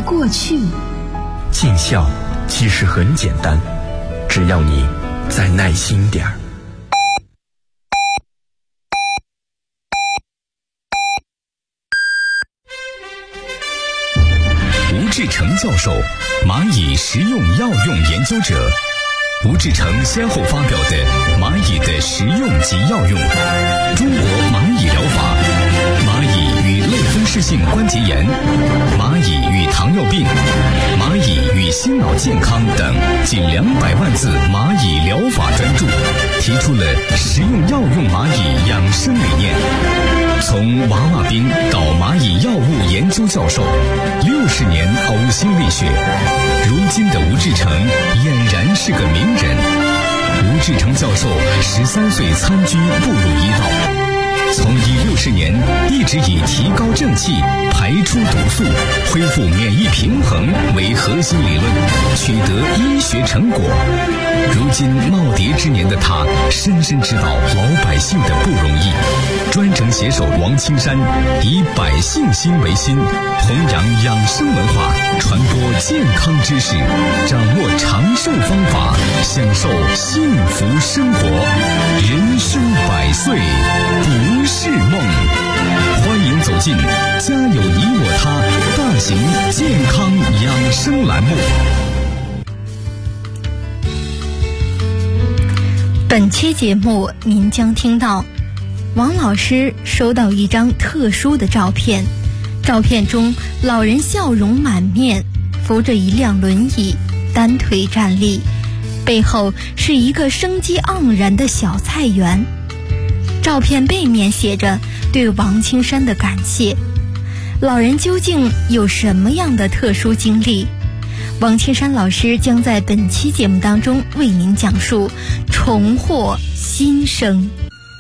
过去。 尽孝其实很简单，只要你再耐心点儿。 吴志成教授，蚂蚁食用药用研究者。吴志成先后发表的《蚂蚁的食用及药用》、《中国蚂蚁疗法》、《蚂蚁与类风湿性关节炎》、《蚂蚁与糖尿病》、《蚂蚁与心脑健康》等近200万字蚂蚁疗法专著，提出了食用药用蚂蚁养生理念。从娃娃兵到蚂蚁药物研究教授，60年呕心沥血，如今的吴志成俨然是个名人。吴志成教授13岁参军步入医道，从医60年一直以提高正气、排出毒素、恢复免疫平衡为核心理论，取得医学成果。如今耄耋之年的他，深深知道老百姓的不容易，专程携手王青山，以百姓心为心，弘扬养生文化，传播健康知识，掌握长寿方法，享受幸福生活。人生100岁不是梦。欢迎走进家有你我他大型健康养生栏目。 本期节目您将听到王老师收到一张特殊的照片，照片中老人笑容满面，扶着一辆轮椅，单腿站立，背后是一个生机盎然的小菜园。照片背面写着对王青山的感谢。老人究竟有什么样的特殊经历？王青山老师将在本期节目当中为您讲述重获新生。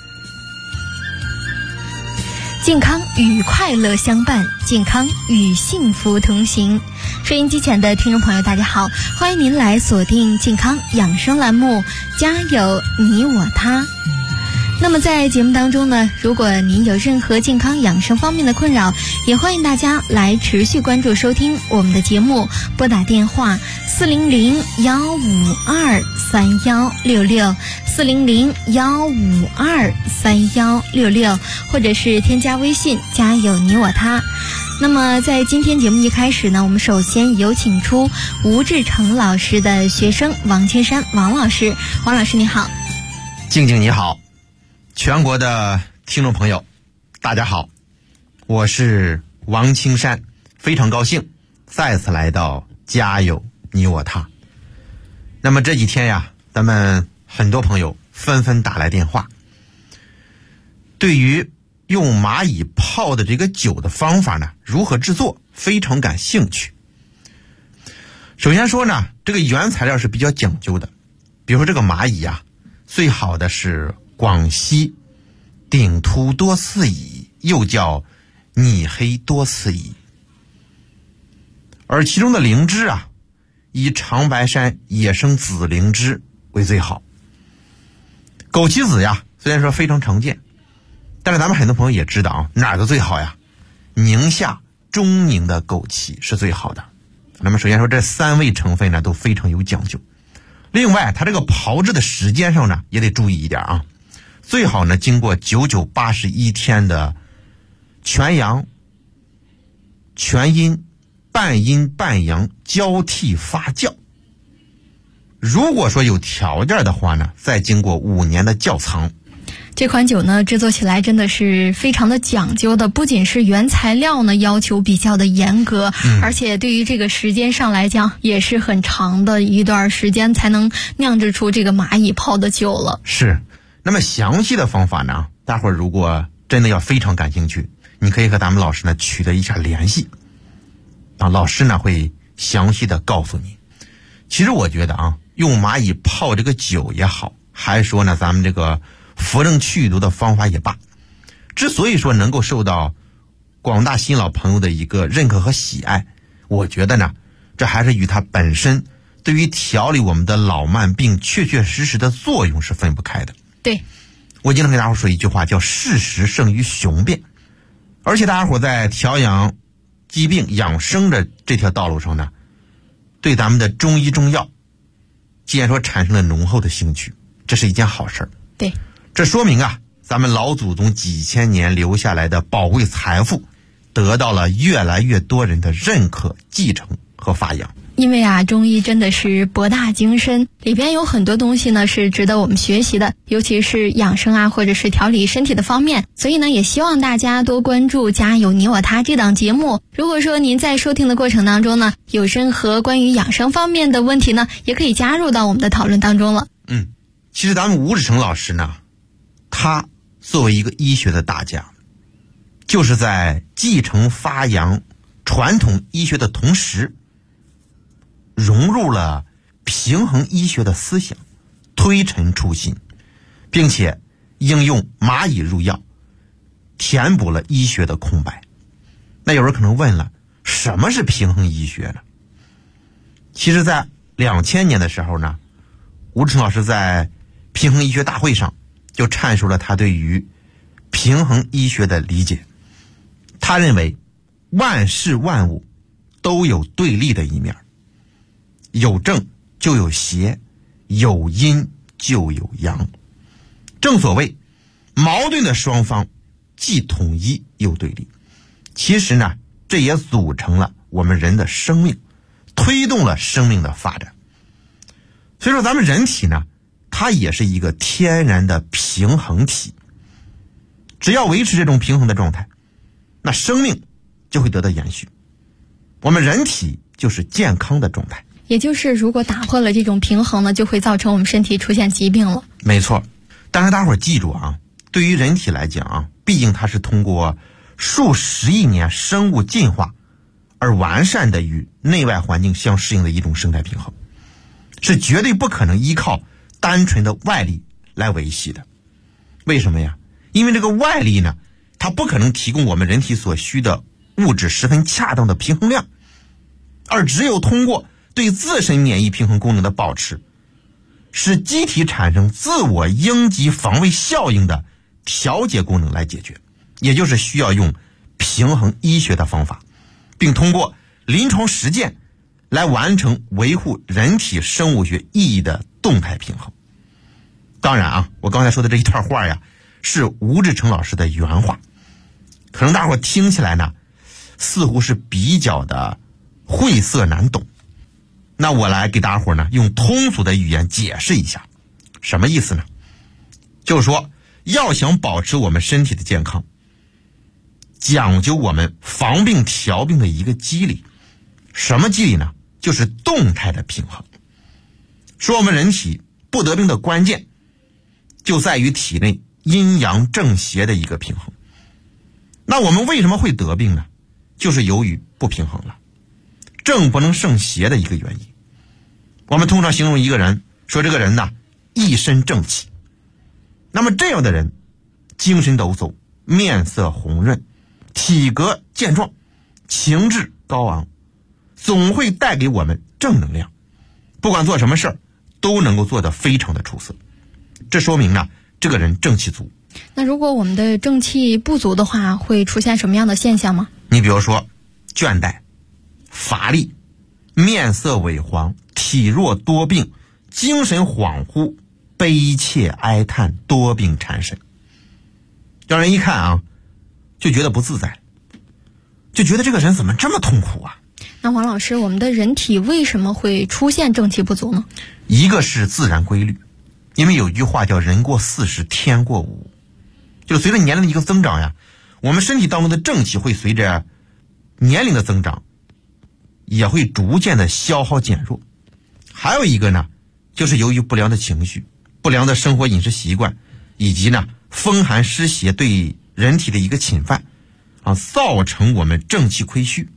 健康与快乐相伴，健康与幸福同行。收音机前的听众朋友大家好，欢迎您来锁定健康养生栏目，家有你我他。那么在节目当中呢，如果您有任何健康养生方面的困扰，也欢迎大家来持续关注收听我们的节目，拨打电话400-152-3166 400-152-3166，或者是添加微信家有你我他。那么在今天节目一开始呢，我们首先有请出吴志成老师的学生王青山王老师。王老师你好。 静静你好，全国的听众朋友大家好，我是王青山，非常高兴再次来到家有你我他。那么这几天呀，咱们很多朋友纷纷打来电话，对于用蚂蚁泡的这个酒的方法呢，如何制作非常感兴趣。首先说呢，这个原材料是比较讲究的，比如说这个蚂蚁啊，最好的是广西顶突多刺蚁，又叫拟黑多刺蚁，而其中的灵芝啊，以长白山野生紫灵芝为最好。枸杞子呀，虽然说非常常见，但是咱们很多朋友也知道啊，哪儿的最好呀？宁夏中宁的枸杞是最好的。那么首先说这3味成分呢都非常有讲究，另外它这个炮制的时间上呢也得注意一点啊，最好呢经过9981天的全阳、全阴、半阴半阳交替发酵。如果说有条件的话呢，再经过5年的窖藏。 这款酒呢制作起来真的是非常的讲究的，不仅是原材料呢要求比较的严格，而且对于这个时间上来讲也是很长的一段时间才能酿制出这个蚂蚁泡的酒了。 是，那么详细的方法呢，大伙儿如果真的要非常感兴趣，你可以和咱们老师呢取得一下联系啊，老师呢会详细的告诉你。其实我觉得啊，用蚂蚁泡这个酒也好，还说呢咱们这个扶正祛毒的方法也罢，之所以说能够受到广大新老朋友的一个认可和喜爱，我觉得呢，这还是与它本身对于调理我们的老慢病确确实实的作用是分不开的。 对， 我经常跟大伙说一句话，叫事实胜于雄辩。而且大家伙在调养疾病养生的这条道路上呢，对咱们的中医中药既然说产生了浓厚的兴趣，这是一件好事儿。 对， 这说明啊，咱们老祖宗几千年留下来的宝贵财富得到了越来越多人的认可、继承和发扬。 因为啊，中医真的是博大精深，里边有很多东西呢是值得我们学习的，尤其是养生啊，或者是调理身体的方面。所以呢，也希望大家多关注《家有你我他》这档节目。如果说您在收听的过程当中呢，有任何关于养生方面的问题呢，也可以加入到我们的讨论当中了。 其实咱们吴志成老师呢，他作为一个医学的大家，就是在继承发扬传统医学的同时，融入了平衡医学的思想，推陈出新，并且应用蚂蚁入药，填补了医学的空白。那有人可能问了，什么是平衡医学呢？其实在2000年的时候呢，吴志成老师在平衡医学大会上就阐述了他对于平衡医学的理解。他认为万事万物都有对立的一面，有正就有邪，有阴就有阳。正所谓矛盾的双方既统一又对立。其实呢，这也组成了我们人的生命，推动了生命的发展。所以说咱们人体呢，它也是一个天然的平衡体。只要维持这种平衡的状态，那生命就会得到延续，我们人体就是健康的状态。 也就是如果打破了这种平衡呢，就会造成我们身体出现疾病了。 没错，但是大伙儿记住啊，对于人体来讲啊，毕竟它是通过数十亿年生物进化而完善的与内外环境相适应的一种生态平衡，是绝对不可能依靠单纯的外力来维系的。为什么呀？因为这个外力呢，它不可能提供我们人体所需的物质十分恰当的平衡量，而只有通过对自身免疫平衡功能的保持，使机体产生自我应激防卫效应的调节功能来解决，也就是需要用平衡医学的方法，并通过临床实践来完成维护人体生物学意义的动态平衡。当然啊，我刚才说的这一段话呀，是吴志成老师的原话，可能大伙听起来呢，似乎是比较的晦涩难懂。那我来给大伙呢用通俗的语言解释一下，什么意思呢？就是说，要想保持我们身体的健康，讲究我们防病调病的一个机理。什么机理呢？就是动态的平衡。说我们人体不得病的关键，就在于体内阴阳正邪的一个平衡。那我们为什么会得病呢？就是由于不平衡了，正不能胜邪的一个原因。我们通常形容一个人，说这个人呢，一身正气。那么这样的人，精神抖擞，面色红润，体格健壮，情志高昂，总会带给我们正能量，不管做什么事儿都能够做得非常的出色。这说明呢，这个人正气足。 那如果我们的正气不足的话，会出现什么样的现象吗？ 你比如说倦怠、乏力、面色萎黄、体弱多病、精神恍惚、悲切哀叹，多病缠身，让人一看啊，就觉得不自在，就觉得这个人怎么这么痛苦啊。 那王老师，我们的人体为什么会出现正气不足呢？ 一个是自然规律，因为有一句话叫人过40天过5，就是随着年龄的一个增长呀，我们身体当中的正气会随着年龄的增长也会逐渐的消耗减弱。还有一个呢，就是由于不良的情绪、不良的生活饮食习惯，以及呢风寒湿邪对人体的一个侵犯啊，造成我们正气亏虚。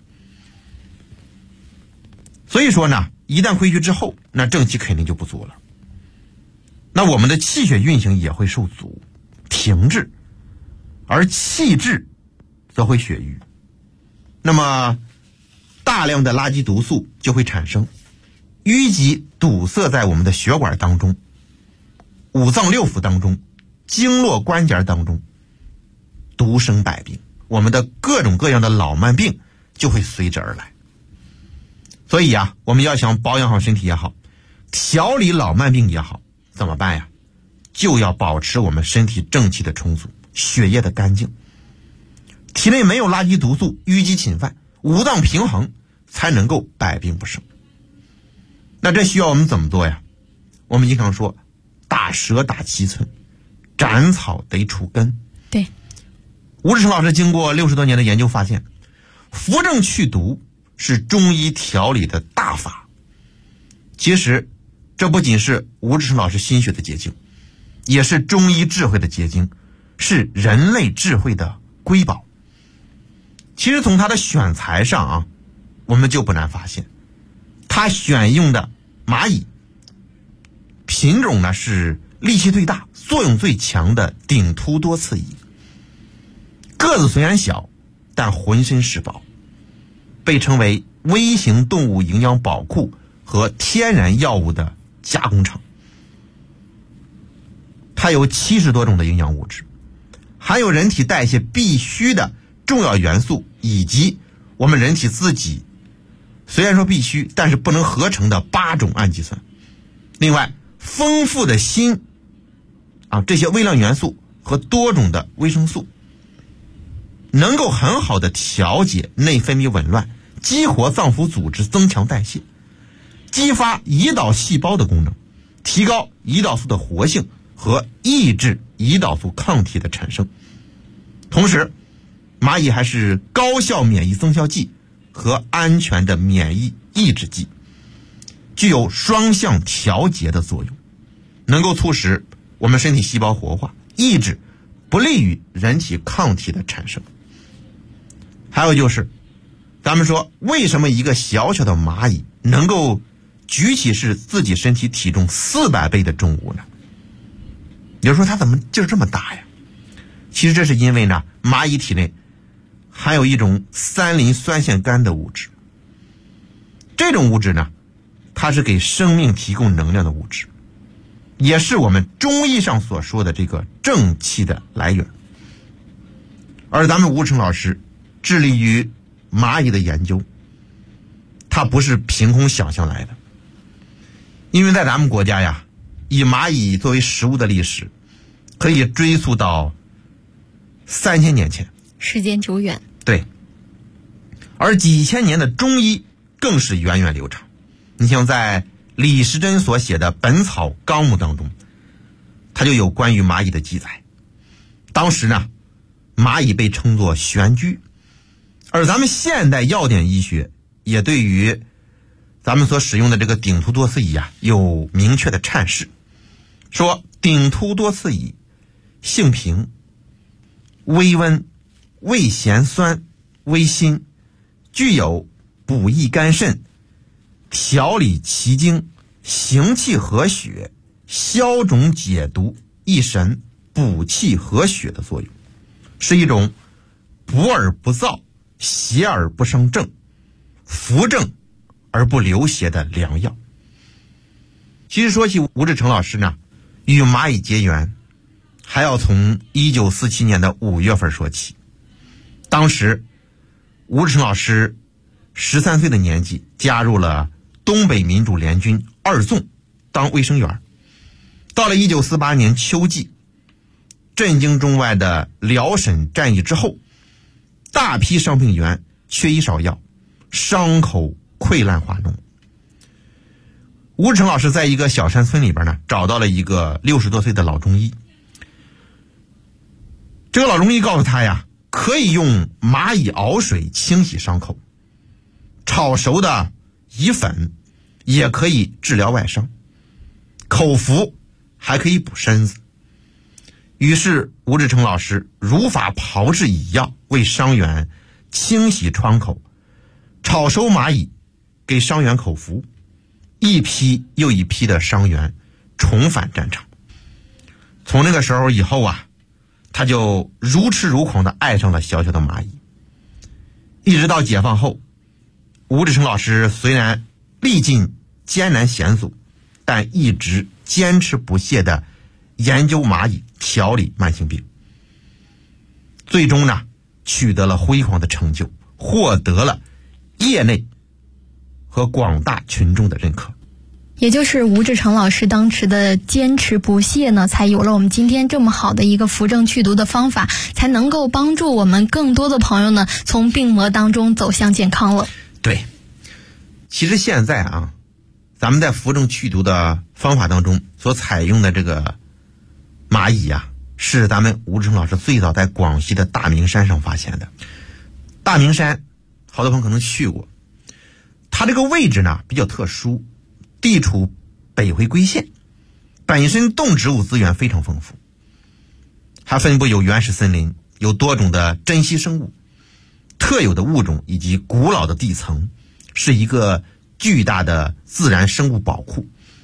所以说呢，一旦亏虚之后，那正气肯定就不足了，那我们的气血运行也会受阻停滞，而气滞则会血瘀，那么大量的垃圾毒素就会产生，淤积堵塞在我们的血管当中、五脏六腑当中、经络关节当中，毒生百病，我们的各种各样的老慢病就会随之而来。所以啊，我们要想保养好身体也好，调理老慢病也好，怎么办呀？就要保持我们身体正气的充足，血液的干净，体内没有垃圾毒素淤积侵犯，五脏平衡，才能够百病不生。那这需要我们怎么做呀？我们经常说打蛇打七寸，斩草得除根。 对， 吴志成老师经过60多年的研究发现，扶正祛毒是中医调理的大法。其实这不仅是吴志成老师心血的结晶，也是中医智慧的结晶，是人类智慧的瑰宝。其实从他的选材上啊，我们就不难发现，他选用的蚂蚁品种呢是力气最大、作用最强的顶突多刺蚁。个子虽然小，但浑身是宝，被称为微型动物营养宝库和天然药物的加工厂。它有70多种的营养物质，含有人体代谢必须的重要元素，以及我们人体自己虽然说必须，但是不能合成的8种氨基酸。另外，丰富的锌这些微量元素和多种的维生素，能够很好的调节内分泌紊乱，激活脏腑组织，增强代谢，激发胰岛细胞的功能，提高胰岛素的活性和抑制胰岛素抗体的产生。同时，蚂蚁还是高效免疫增效剂和安全的免疫抑制剂，具有双向调节的作用，能够促使我们身体细胞活化，抑制不利于人体抗体的产生。还有就是咱们说，为什么一个小小的蚂蚁能够举起是自己身体体重400倍的重物呢？有人说它怎么劲儿这么大呀？其实这是因为呢，蚂蚁体内含有一种3磷酸腺苷的物质。这种物质呢，它是给生命提供能量的物质，也是我们中医上所说的这个正气的来源。而咱们吴成老师致力于蚂蚁的研究，它不是凭空想象来的。因为在咱们国家呀，以蚂蚁作为食物的历史可以追溯到3000年前， 时间久远。 对，而几千年的中医更是源远流长。你像在李时珍所写的《本草纲目》当中，它就有关于蚂蚁的记载。当时呢，蚂蚁被称作玄居，而咱们现代药典医学也对于咱们所使用的这个顶突多刺蚁有明确的阐释，说顶突多刺蚁性平，微温，味咸酸，微辛，具有补益肝肾、调理奇经、行气和血、消肿解毒、益神、补气和血的作用，是一种补而不燥、邪而不生正、扶正而不流邪的良药。其实说起吴志成老师呢，与蚂蚁结缘还要从1947年的5月份说起。当时吴志成老师13岁的年纪，加入了东北民主联军2纵当卫生员。到了1948年秋季，震惊中外的辽沈战役之后，大批伤病员缺医少药，伤口溃烂化脓。吴志成老师在一个小山村里边呢，找到了一个60多岁的老中医。这个老中医告诉他呀，可以用蚂蚁熬水清洗伤口，炒熟的蚁粉也可以治疗外伤，口服还可以补身子。于是吴志成老师如法炮制蚁药，为伤员清洗创口，炒熟蚂蚁给伤员口服，一批又一批的伤员重返战场。从那个时候以后他就如痴如狂地爱上了小小的蚂蚁。一直到解放后，吴志成老师虽然历尽艰难险阻，但一直坚持不懈地研究蚂蚁，调理慢性病，最终呢取得了辉煌的成就，获得了业内和广大群众的认可。 也就是吴志成老师当时的坚持不懈呢，才有了我们今天这么好的一个扶正祛毒的方法，才能够帮助我们更多的朋友呢从病魔当中走向健康了。 对，其实现在啊，咱们在扶正祛毒的方法当中所采用的这个蚂蚁啊，是咱们吴志成老师最早在广西的大明山上发现的。大明山好多朋友可能去过，它这个位置呢比较特殊，地处北回归线，本身动植物资源非常丰富，还分布有原始森林，有多种的珍稀生物，特有的物种以及古老的地层，是一个巨大的自然生物宝库。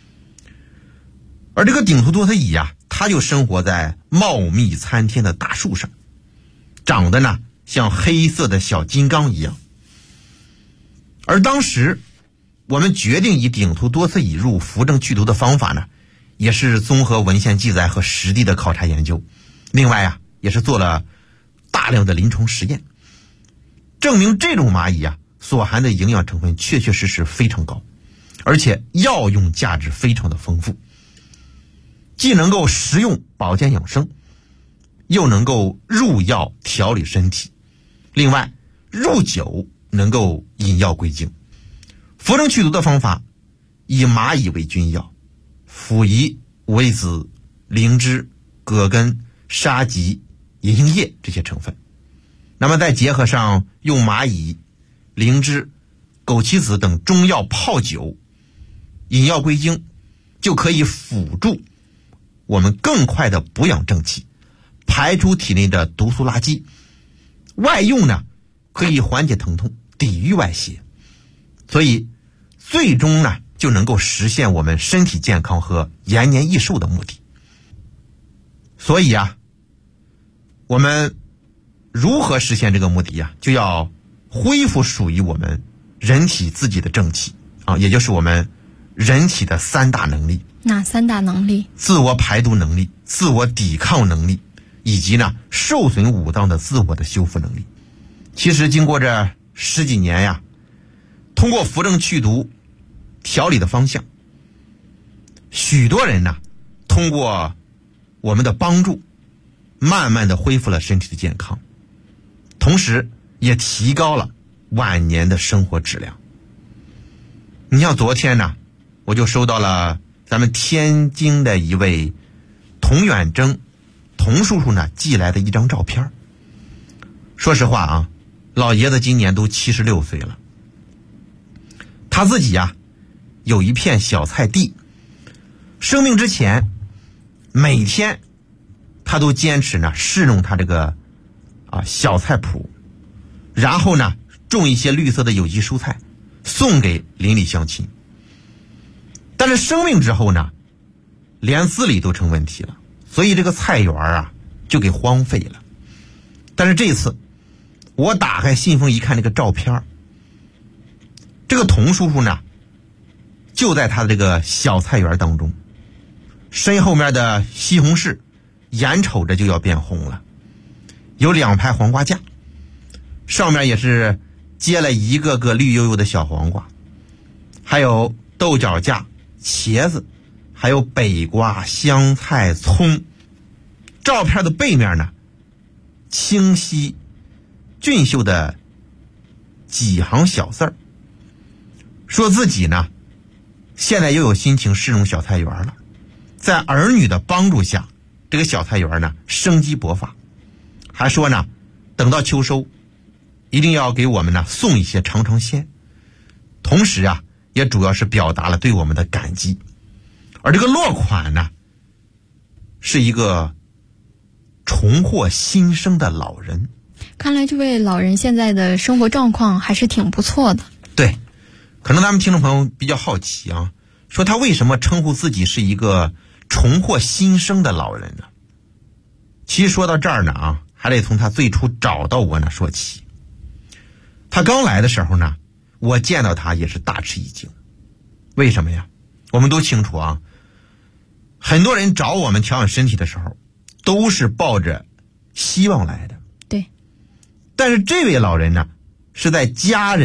而这个顶头多色蚁啊，它就生活在茂密参天的大树上，长得呢像黑色的小金刚一样。而当时我们决定以顶头多色蚁入扶正祛毒的方法呢，也是综合文献记载和实地的考察研究，另外啊也是做了大量的临床实验，证明这种蚂蚁啊所含的营养成分确确实实非常高，而且药用价值非常的丰富，既能够食用保健养生，又能够入药调理身体，另外入酒能够引药归经。扶正祛毒的方法以蚂蚁为君药，辅以维子、灵芝、葛根、沙棘、银杏叶这些成分，那么再结合上用蚂蚁、灵芝、枸杞子等中药泡酒，引药归经，就可以辅助我们更快的补养正气，排出体内的毒素垃圾。外用呢可以缓解疼痛，抵御外邪，所以最终呢就能够实现我们身体健康和延年益寿的目的。所以啊，我们如何实现这个目的啊，就要恢复属于我们人体自己的正气啊，也就是我们人体的三大能力。 哪三大能力？自我排毒能力、自我抵抗能力，以及呢受损五脏的自我的修复能力。其实经过这十几年呀，通过扶正祛毒调理的方向，许多人呢通过我们的帮助，慢慢的恢复了身体的健康，同时也提高了晚年的生活质量。你像昨天呢，我就收到了咱们天津的一位童远征童叔叔呢寄来的一张照片。说实话啊，老爷子今年都76岁了，他自己呀有一片小菜地，生病之前每天他都坚持呢侍弄他这个小菜圃，然后呢种一些绿色的有机蔬菜送给邻里乡亲。但是生病之后呢，连自理都成问题了，所以这个菜园啊就给荒废了。但是这次我打开信封一看，这个照片，这个童叔叔呢就在他的这个小菜园当中，身后面的西红柿眼瞅着就要变红了，有2排黄瓜架，上面也是结了一个个绿油油的小黄瓜，还有豆角架、茄子，还有北瓜、香菜、葱。照片的背面呢，清晰俊秀的几行小字儿，说自己呢现在又有心情侍弄小菜园了，在儿女的帮助下，这个小菜园呢生机勃发，还说呢等到秋收一定要给我们呢送一些尝尝鲜，同时啊也主要是表达了对我们的感激。而这个落款呢是一个重获新生的老人。 看来这位老人现在的生活状况还是挺不错的。 对，可能咱们听众朋友比较好奇啊，说他为什么称呼自己是一个重获新生的老人呢？其实说到这儿呢啊，还得从他最初找到我呢说起。他刚来的时候呢，我见到他也是大吃一惊。为什么呀？我们都清楚啊，很多人找我们调养身体的时候都是抱着希望来的。 对。 但是这位老人呢，是在家人的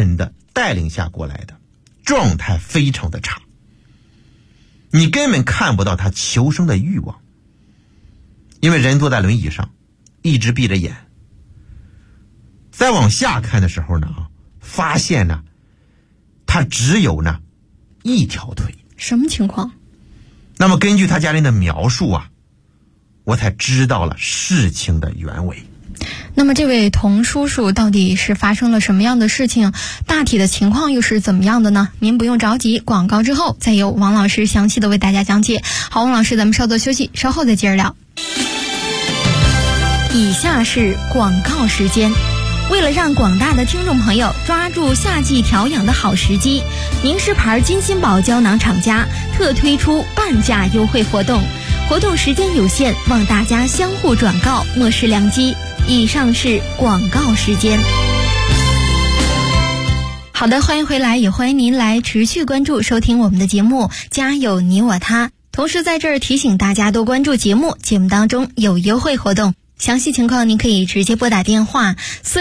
带领下过来的，状态非常的差，你根本看不到他求生的欲望，因为人坐在轮椅上，一直闭着眼。再往下看的时候呢，发现呢，他只有呢一条腿。 什么情况？ 那么根据他家人的描述啊，我才知道了事情的原委。 那么这位童叔叔到底是发生了什么样的事情？大体的情况又是怎么样的呢？您不用着急，广告之后再由王老师详细的为大家讲解。好，王老师，咱们稍作休息，稍后再接着聊。以下是广告时间。为了让广大的听众朋友抓住夏季调养的好时机，名师牌金心宝胶囊厂家特推出半价优惠活动，活动时间有限，望大家相互转告，莫失良机。以上是广告时间。好的，欢迎回来，也欢迎您来持续关注收听我们的节目家有你我他。同时在这儿提醒大家多关注节目，节目当中有优惠活动，详细情况您可以直接拨打电话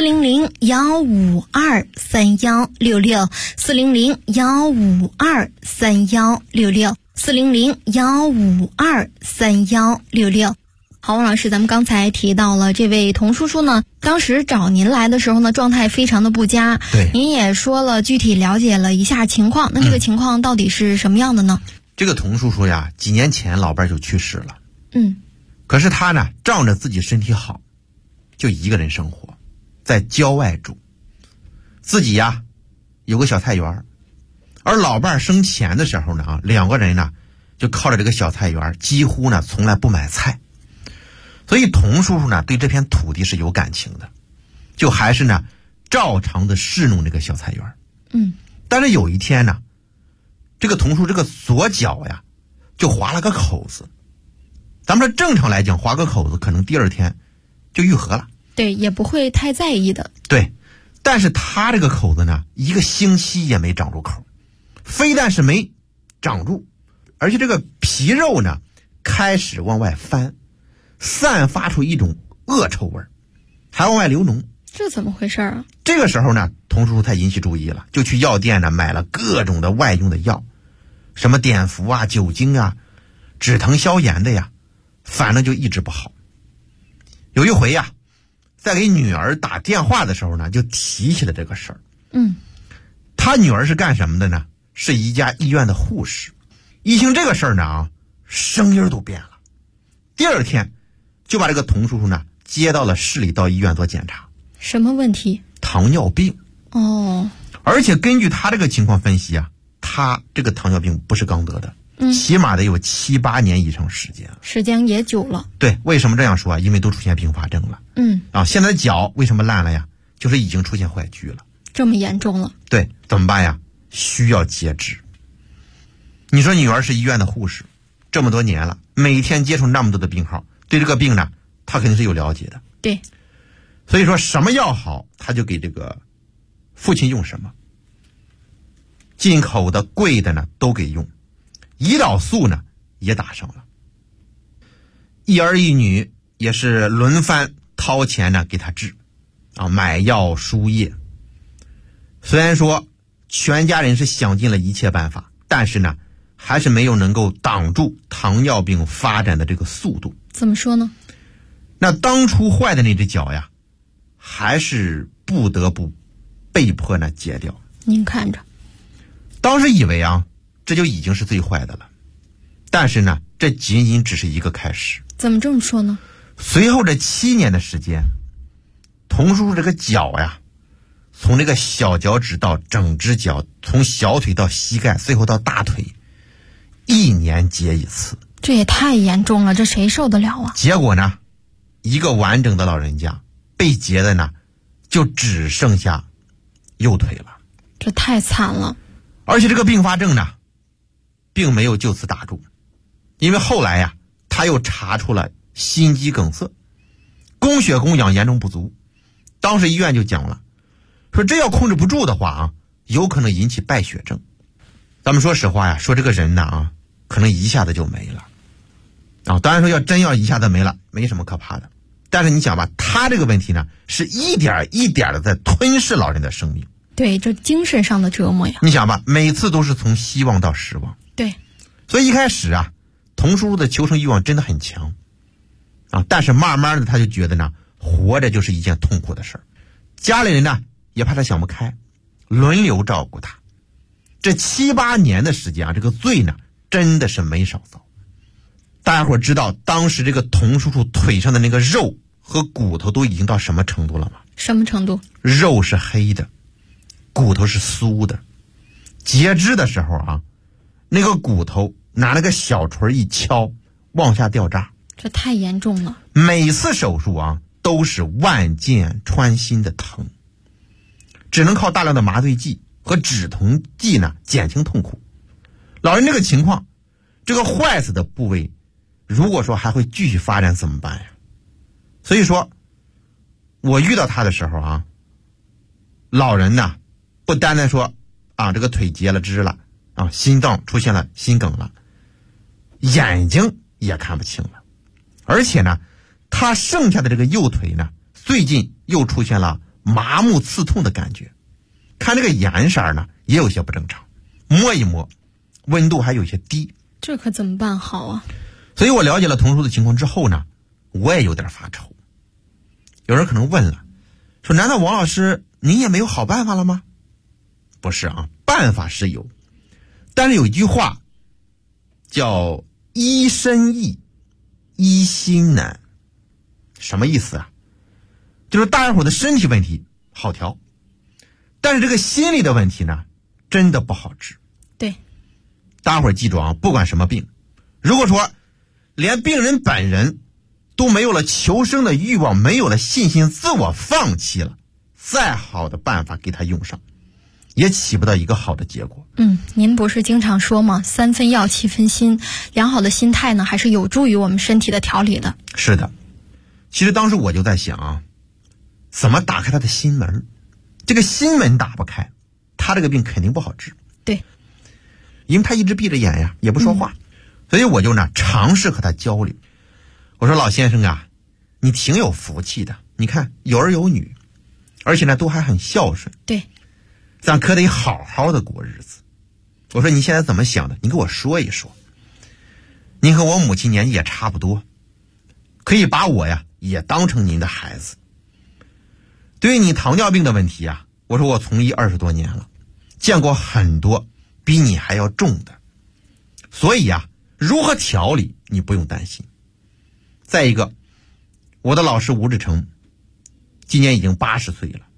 400-152-3166，400-152-3166，400-152-3166。好，王老师，咱们刚才提到了这位童叔叔呢，当时找您来的时候呢，状态非常的不佳。 对， 您也说了具体了解了一下情况，那这个情况到底是什么样的呢？ 这个童叔叔呀，几年前老伴就去世了。可是他呢，仗着自己身体好，就一个人生活，在郊外住，自己呀有个小菜园，而老伴生前的时候呢，两个人呢就靠着这个小菜园，几乎呢从来不买菜。所以童叔叔呢对这片土地是有感情的，就还是呢照常的侍弄这个小菜园。但是有一天呢，这个童叔这个左脚呀就划了个口子。咱们说正常来讲，划个口子可能第二天就愈合了， 对，也不会太在意的。 对，但是他这个口子呢，一个星期也没长住口，非但是没长住，而且这个皮肉呢开始往外翻，散发出一种恶臭味，还往外流脓。 这怎么回事啊？ 这个时候呢，童叔叔才引起注意了，就去药店呢买了各种的外用的药，什么碘伏啊、酒精啊、止疼消炎的呀，反正就一直不好。有一回呀，在给女儿打电话的时候呢，就提起了这个事儿。他女儿是干什么的呢？是一家医院的护士。一听这个事儿呢，声音都变了。第二天就把这个童叔叔呢接到了市里到医院做检查。 什么问题？ 糖尿病。而且根据他这个情况分析啊，他这个糖尿病不是刚得的，起码得有7、8年以上时间了， 时间也久了。 对，为什么这样说啊？因为都出现并发症了。现在脚为什么烂了呀？就是已经出现坏疽了。 这么严重了？ 对，怎么办呀？需要截肢。你说女儿是医院的护士，这么多年了，每天接触那么多的病号，对这个病呢，她肯定是有了解的。 对， 所以说什么药好，他就给这个父亲用什么，进口的贵的呢都给用，胰岛素呢也打上了，一儿一女也是轮番掏钱呢给他治买药输液。虽然说全家人是想尽了一切办法，但是呢还是没有能够挡住糖尿病发展的这个速度。 怎么说呢？ 那当初坏的那只脚呀，还是不得不被迫呢截掉。 您看着， 当时以为啊，这就已经是最坏的了，但是呢，这仅仅只是一个开始。 怎么这么说呢？ 随后这7年的时间，童叔叔这个脚呀，从这个小脚趾到整只脚，从小腿到膝盖，最后到大腿，1年截一次。 这也太严重了，这谁受得了啊？ 结果呢，一个完整的老人家被截的呢，就只剩下右腿了。 这太惨了。 而且这个并发症呢，并没有就此打住，因为后来呀，他又查出了心肌梗塞，供血供氧严重不足。当时医院就讲了，说这要控制不住的话有可能引起败血症。咱们说实话呀，说这个人呢可能一下子就没了当然说要真要一下子没了，没什么可怕的。但是你想吧，他这个问题呢，是一点一点的在吞噬老人的生命。 对，这精神上的折磨呀。 你想吧，每次都是从希望到失望。 对， 所以一开始啊，童叔叔的求生欲望真的很强啊，但是慢慢的他就觉得呢，活着就是一件痛苦的事儿。家里人呢也怕他想不开，轮流照顾他。这7、8年的时间啊，这个罪呢真的是没少遭。大家伙知道当时这个童叔叔腿上的那个肉和骨头都已经到什么程度了吗？ 什么程度？ 肉是黑的，骨头是酥的。截肢的时候啊，那个骨头拿那个小锤一敲，往下掉渣。 这太严重了。 每次手术啊都是万箭穿心的疼，只能靠大量的麻醉剂和止痛剂呢减轻痛苦。老人这个情况，这个坏死的部位如果说还会继续发展怎么办呀？所以说我遇到他的时候啊，老人呢不单单说啊这个腿截了肢了啊，心脏出现了心梗了，眼睛也看不清了，而且呢他剩下的这个右腿呢最近又出现了麻木刺痛的感觉，看这个颜色呢也有些不正常，摸一摸温度还有些低， 这可怎么办好啊？ 所以我了解了童叔的情况之后呢，我也有点发愁。有人可能问了，说难道王老师您也没有好办法了吗？不是啊，办法是有，但是有一句话叫医身易医心难。什么意思啊？就是大家伙的身体问题好调，但是这个心理的问题呢真的不好治。 对， 大家伙记住啊，不管什么病，如果说连病人本人都没有了求生的欲望，没有了信心，自我放弃了，再好的办法给他用上也起不到一个好的结果。 您不是经常说吗？3分药7分心，良好的心态呢还是有助于我们身体的调理的。 是的，其实当时我就在想啊，怎么打开他的心门？这个心门打不开，他这个病肯定不好治。 对， 因为他一直闭着眼呀，也不说话，所以我就呢尝试和他交流。我说老先生啊，你挺有福气的，你看有儿有女，而且呢都还很孝顺。 对， 咱可得好好的过日子。我说你现在怎么想的？你给我说一说。您和我母亲年纪也差不多，可以把我呀也当成您的孩子。对于你糖尿病的问题啊，我说我从医20多年了，见过很多比你还要重的，所以啊如何调理你不用担心。再一个，我的老师吴志成今年已经80岁了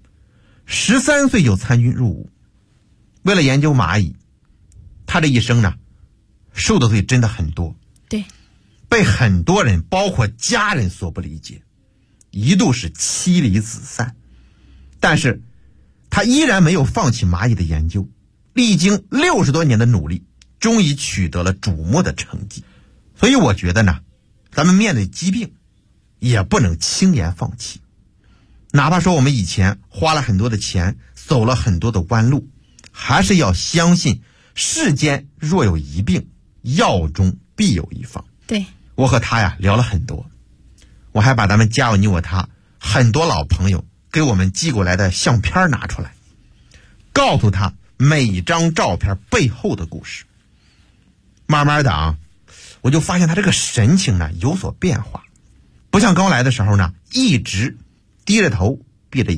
，13岁就参军入伍，为了研究蚂蚁，他这一生呢受的罪真的很多。 对， 被很多人包括家人所不理解，一度是妻离子散，但是他依然没有放弃蚂蚁的研究，历经60多年的努力，终于取得了瞩目的成绩。所以我觉得呢，咱们面对疾病也不能轻言放弃，哪怕说我们以前花了很多的钱，走了很多的弯路，还是要相信世间若有一病，药中必有一方。 对， 我和他呀聊了很多，我还把咱们家有你我他很多老朋友给我们寄过来的相片拿出来，告诉他每一张照片背后的故事。慢慢的啊，我就发现他这个神情呢有所变化，不像刚来的时候呢一直低着头